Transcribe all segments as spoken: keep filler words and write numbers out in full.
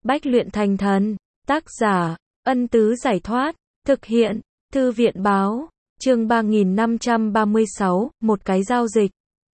Bách luyện thành thần. Tác giả, Ân Tứ Giải Thoát. Thực hiện, Thư viện Báo. Chương ba nghìn năm trăm ba mươi sáu, một cái giao dịch.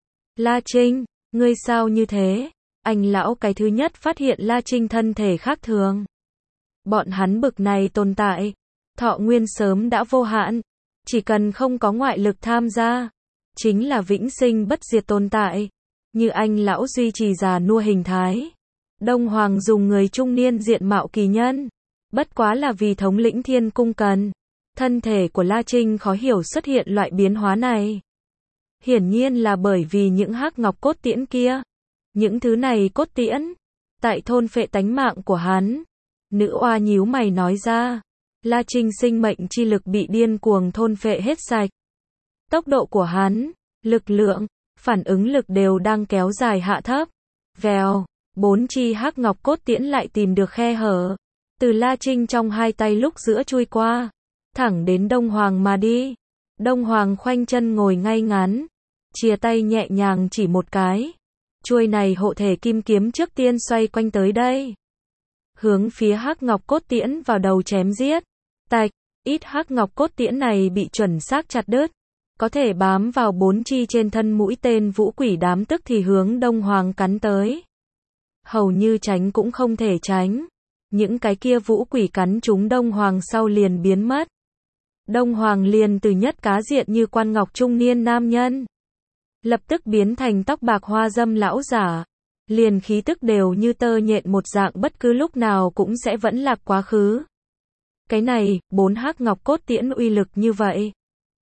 La Trinh, ngươi sao như thế? Anh lão cái thứ nhất phát hiện La Trinh thân thể khác thường. Bọn hắn bực này tồn tại, thọ nguyên sớm đã vô hạn, chỉ cần không có ngoại lực tham gia, chính là vĩnh sinh bất diệt tồn tại. Như anh lão duy trì già nua hình thái. Đông Hoàng dùng người trung niên diện mạo kỳ nhân, bất quá là vì thống lĩnh thiên cung cần. Thân thể của La Trinh khó hiểu xuất hiện loại biến hóa này. Hiển nhiên là bởi vì những hắc ngọc cốt tiễn kia. Những thứ này cốt tiễn, tại thôn phệ tánh mạng của hắn. Nữ oa nhíu mày nói ra. La Trinh sinh mệnh chi lực bị điên cuồng thôn phệ hết sạch. Tốc độ của hắn, lực lượng, phản ứng lực đều đang kéo dài hạ thấp. Vèo, bốn chi hắc ngọc cốt tiễn lại tìm được khe hở. Từ La Trinh trong hai tay lúc giữa chui qua, thẳng đến Đông Hoàng mà đi. Đông Hoàng khoanh chân ngồi ngay ngắn, chìa tay nhẹ nhàng chỉ một cái. Chuôi này hộ thể kim kiếm trước tiên xoay quanh tới đây. Hướng phía hắc ngọc cốt tiễn vào đầu chém giết. Tạch, ít hắc ngọc cốt tiễn này bị chuẩn xác chặt đứt. Có thể bám vào bốn chi trên thân mũi tên vũ quỷ đám tức thì hướng Đông Hoàng cắn tới. Hầu như tránh cũng không thể tránh. Những cái kia vũ quỷ cắn chúng Đông Hoàng sau liền biến mất. Đông Hoàng liền từ nhất cá diện như quan ngọc trung niên nam nhân, lập tức biến thành tóc bạc hoa dâm lão giả. Liền khí tức đều như tơ nhện một dạng, bất cứ lúc nào cũng sẽ vẫn lạc quá khứ. Cái này, bốn hắc ngọc cốt tiễn uy lực như vậy.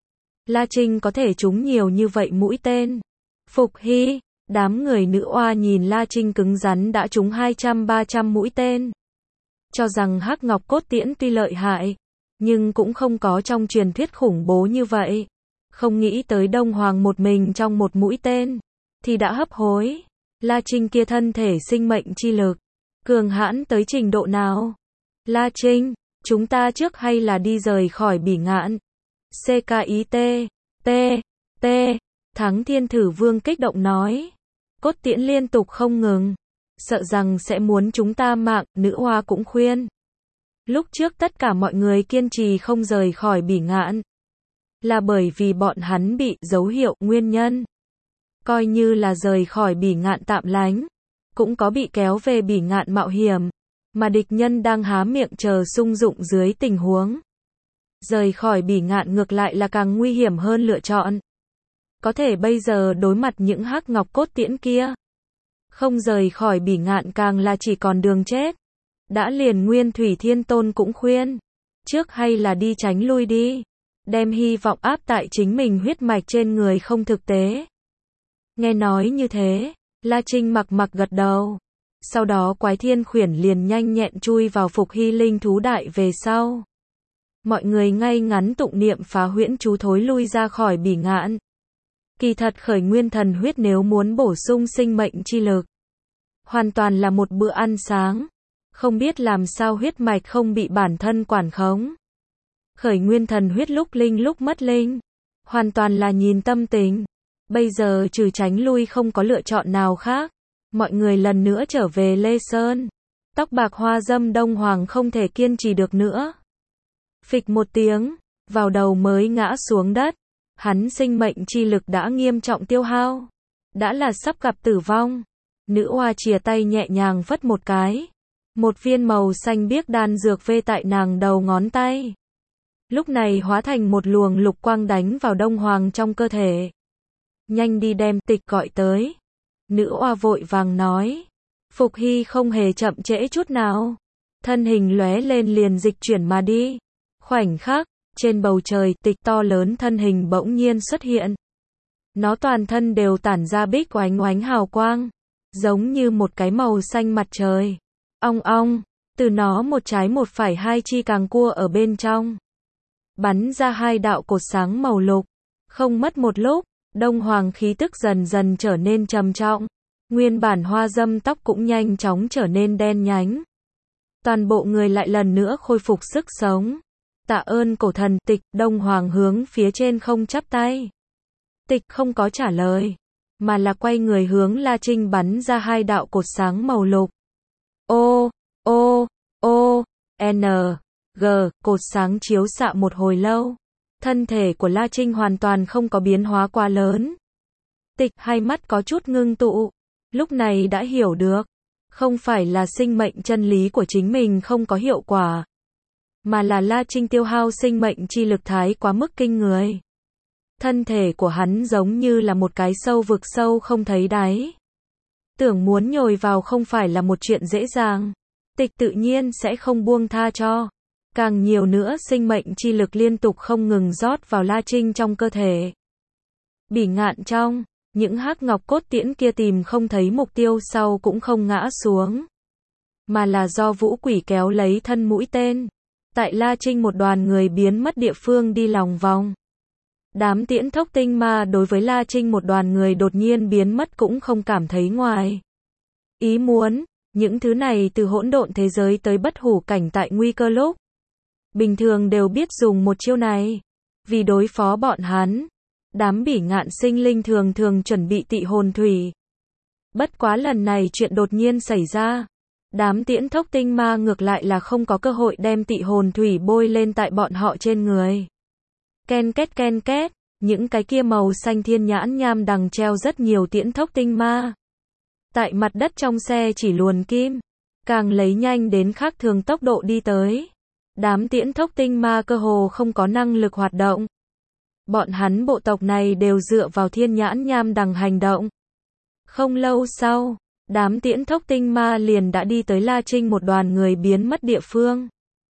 La Trinh có thể trúng nhiều như vậy mũi tên. Phục Hy, đám người nữ oa nhìn La Trinh cứng rắn đã trúng hai trăm ba trăm mũi tên. Cho rằng hắc ngọc cốt tiễn tuy lợi hại, nhưng cũng không có trong truyền thuyết khủng bố như vậy. Không nghĩ tới Đông Hoàng một mình trong một mũi tên, thì đã hấp hối. La Trinh kia thân thể sinh mệnh chi lực, cường hãn tới trình độ nào? La Trinh, chúng ta trước hay là đi rời khỏi Bỉ Ngạn? xê ca i tê, T, T, Thắng Thiên Thử Vương kích động nói. Cốt tiễn liên tục không ngừng, sợ rằng sẽ muốn chúng ta mạng, nữ hoa cũng khuyên. Lúc trước tất cả mọi người kiên trì không rời khỏi Bỉ Ngạn, là bởi vì bọn hắn bị dấu hiệu nguyên nhân. Coi như là rời khỏi Bỉ Ngạn tạm lánh, cũng có bị kéo về Bỉ Ngạn mạo hiểm, mà địch nhân đang há miệng chờ sung dụng dưới tình huống. Rời khỏi Bỉ Ngạn ngược lại là càng nguy hiểm hơn lựa chọn. Có thể bây giờ đối mặt những hắc ngọc cốt tiễn kia, không rời khỏi Bỉ Ngạn càng là chỉ còn đường chết. Đã liền Nguyên Thủy Thiên Tôn cũng khuyên, trước hay là đi tránh lui đi, đem hy vọng áp tại chính mình huyết mạch trên người không thực tế. Nghe nói như thế, La Trinh mặc mặc gật đầu. Sau đó Quái Thiên Khuyển liền nhanh nhẹn chui vào Phục Hy linh thú đại về sau. Mọi người ngay ngắn tụng niệm phá huyễn chú thối lui ra khỏi Bỉ Ngạn. Kỳ thật khởi nguyên thần huyết nếu muốn bổ sung sinh mệnh chi lực, hoàn toàn là một bữa ăn sáng. Không biết làm sao huyết mạch không bị bản thân quản khống. Khởi nguyên thần huyết lúc linh lúc mất linh, hoàn toàn là nhìn tâm tình. Bây giờ trừ tránh lui không có lựa chọn nào khác. Mọi người lần nữa trở về Lê Sơn. Tóc bạc hoa dâm Đông Hoàng không thể kiên trì được nữa. Phịch một tiếng, vào đầu mới ngã xuống đất. Hắn sinh mệnh chi lực đã nghiêm trọng tiêu hao, đã là sắp gặp tử vong. Nữ oa chìa tay nhẹ nhàng vất một cái. Một viên màu xanh biếc đan dược vê tại nàng đầu ngón tay. Lúc này hóa thành một luồng lục quang đánh vào Đông Hoàng trong cơ thể. Nhanh đi đem Tịch gọi tới. Nữ oa vội vàng nói. Phục Hy không hề chậm trễ chút nào. Thân hình lóe lên liền dịch chuyển mà đi. Khoảnh khắc, trên bầu trời Tịch to lớn thân hình bỗng nhiên xuất hiện. Nó toàn thân đều tản ra bích oánh oánh hào quang, giống như một cái màu xanh mặt trời. Ong ong, từ nó một trái một phải hai chi càng cua ở bên trong. Bắn ra hai đạo cột sáng màu lục. Không mất một lúc, Đông Hoàng khí tức dần dần trở nên trầm trọng. Nguyên bản hoa dâm tóc cũng nhanh chóng trở nên đen nhánh. Toàn bộ người lại lần nữa khôi phục sức sống. Tạ ơn cổ thần. Tịch. Đông Hoàng hướng phía trên không chắp tay. Tịch không có trả lời, mà là quay người hướng La Trinh bắn ra hai đạo cột sáng màu lục. Ô, ô, N, G, cột sáng chiếu xạ một hồi lâu. Thân thể của La Trinh hoàn toàn không có biến hóa quá lớn. Tịch hai mắt có chút ngưng tụ. Lúc này đã hiểu được. Không phải là sinh mệnh chân lý của chính mình không có hiệu quả. Mà là La Trinh tiêu hao sinh mệnh chi lực thái quá mức kinh người. Thân thể của hắn giống như là một cái sâu vực sâu không thấy đáy. Tưởng muốn nhồi vào không phải là một chuyện dễ dàng. Tịch tự nhiên sẽ không buông tha cho. Càng nhiều nữa sinh mệnh chi lực liên tục không ngừng rót vào La Trinh trong cơ thể. Bỉ ngạn trong, những hắc ngọc cốt tiễn kia tìm không thấy mục tiêu sau cũng không ngã xuống. Mà là do vũ quỷ kéo lấy thân mũi tên. Tại La Trinh một đoàn người biến mất địa phương đi lòng vòng. Đám tiễn thốc tinh ma đối với La Trinh một đoàn người đột nhiên biến mất cũng không cảm thấy ngoài ý muốn. Những thứ này từ hỗn độn thế giới tới bất hủ cảnh tại nguy cơ lúc bình thường đều biết dùng một chiêu này. Vì đối phó bọn hắn, đám bỉ ngạn sinh linh thường thường chuẩn bị tị hồn thủy. Bất quá lần này chuyện đột nhiên xảy ra. Đám tiễn thốc tinh ma ngược lại là không có cơ hội đem tị hồn thủy bôi lên tại bọn họ trên người. Ken két ken két, những cái kia màu xanh thiên nhãn nham đằng treo rất nhiều tiễn thốc tinh ma. Tại mặt đất trong xe chỉ luồn kim, càng lấy nhanh đến khác thường tốc độ đi tới. Đám tiễn thốc tinh ma cơ hồ không có năng lực hoạt động. Bọn hắn bộ tộc này đều dựa vào thiên nhãn nham đằng hành động. Không lâu sau, đám tiễn thốc tinh ma liền đã đi tới La Trinh một đoàn người biến mất địa phương.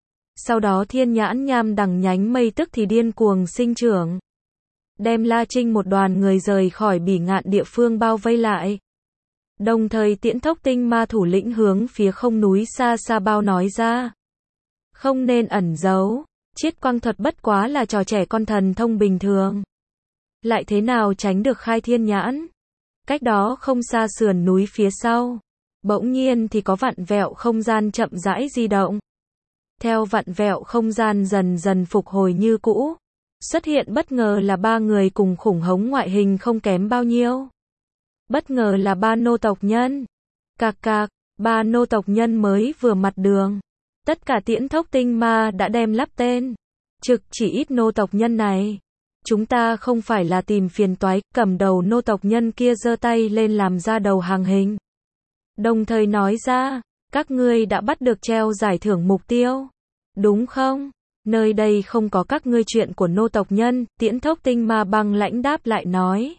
Sau đó thiên nhãn nham đằng nhánh mây tức thì điên cuồng sinh trưởng. Đem La Trinh một đoàn người rời khỏi bỉ ngạn địa phương bao vây lại. Đồng thời tiễn thốc tinh ma thủ lĩnh hướng phía không núi xa xa bao nói ra. Không nên ẩn giấu, chiết quang thuật bất quá là trò trẻ con thần thông bình thường. Lại thế nào tránh được khai thiên nhãn? Cách đó không xa sườn núi phía sau. Bỗng nhiên thì có vặn vẹo không gian chậm rãi di động. Theo vặn vẹo không gian dần dần phục hồi như cũ. Xuất hiện bất ngờ là ba người cùng khủng hống ngoại hình không kém bao nhiêu. Bất ngờ là ba nô tộc nhân. Cạc cạc, ba nô tộc nhân mới vừa mặt đường. Tất cả tiễn thốc tinh ma đã đem lắp tên. Trực chỉ ít nô tộc nhân này. Chúng ta không phải là tìm phiền toái, cầm đầu nô tộc nhân kia giơ tay lên làm ra đầu hàng hình. Đồng thời nói ra, các ngươi đã bắt được treo giải thưởng mục tiêu. Đúng không? Nơi đây không có các ngươi chuyện của nô tộc nhân, tiễn thốc tinh ma băng lãnh đáp lại nói.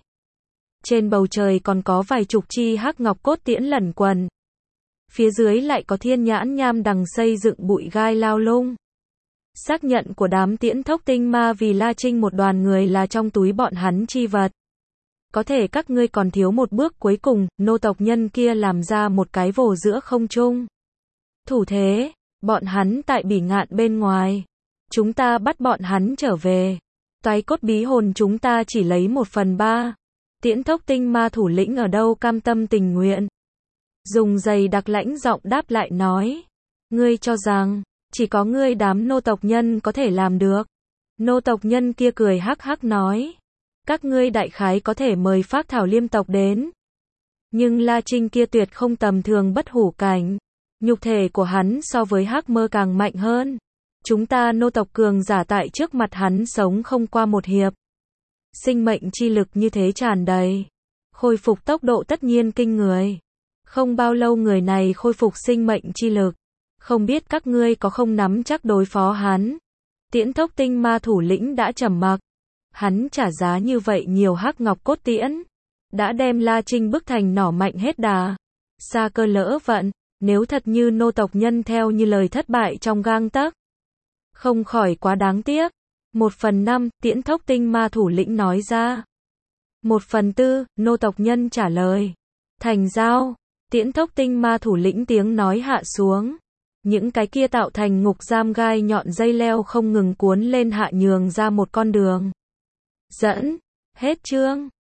Trên bầu trời còn có vài chục chi hắc ngọc cốt tiễn lẩn quần. Phía dưới lại có thiên nhãn nham đằng xây dựng bụi gai lao lung. Xác nhận của đám tiễn thốc tinh ma vì La Trinh một đoàn người là trong túi bọn hắn chi vật. Có thể các ngươi còn thiếu một bước cuối cùng, nô tộc nhân kia làm ra một cái vồ giữa không trung. Thủ thế, bọn hắn tại bỉ ngạn bên ngoài. Chúng ta bắt bọn hắn trở về. Toái cốt bí hồn chúng ta chỉ lấy một phần ba. Tiễn thốc tinh ma thủ lĩnh ở đâu cam tâm tình nguyện. Dùng giày đặc lãnh giọng đáp lại nói. Ngươi cho rằng, chỉ có ngươi đám nô tộc nhân có thể làm được. Nô tộc nhân kia cười hắc hắc nói. Các ngươi đại khái có thể mời Phác Thảo Liêm tộc đến. Nhưng La Trinh kia tuyệt không tầm thường bất hủ cảnh. Nhục thể của hắn so với hắc mơ càng mạnh hơn. Chúng ta nô tộc cường giả tại trước mặt hắn sống không qua một hiệp. Sinh mệnh chi lực như thế tràn đầy. Khôi phục tốc độ tất nhiên kinh người. Không bao lâu người này khôi phục sinh mệnh chi lực. Không biết các ngươi có không nắm chắc đối phó hắn. Tiễn thốc tinh ma thủ lĩnh đã trầm mặc. Hắn trả giá như vậy nhiều hắc ngọc cốt tiễn. Đã đem La Trinh bức thành nỏ mạnh hết đà. Xa cơ lỡ vận. Nếu thật như nô tộc nhân theo như lời thất bại trong gang tấc. Không khỏi quá đáng tiếc. Một phần năm, tiễn thốc tinh ma thủ lĩnh nói ra. Một phần tư, nô tộc nhân trả lời. Thành giao. Tiễn thốc tinh ma thủ lĩnh tiếng nói hạ xuống. Những cái kia tạo thành ngục giam gai nhọn dây leo không ngừng cuốn lên hạ nhường ra một con đường. Dẫn. Hết chương.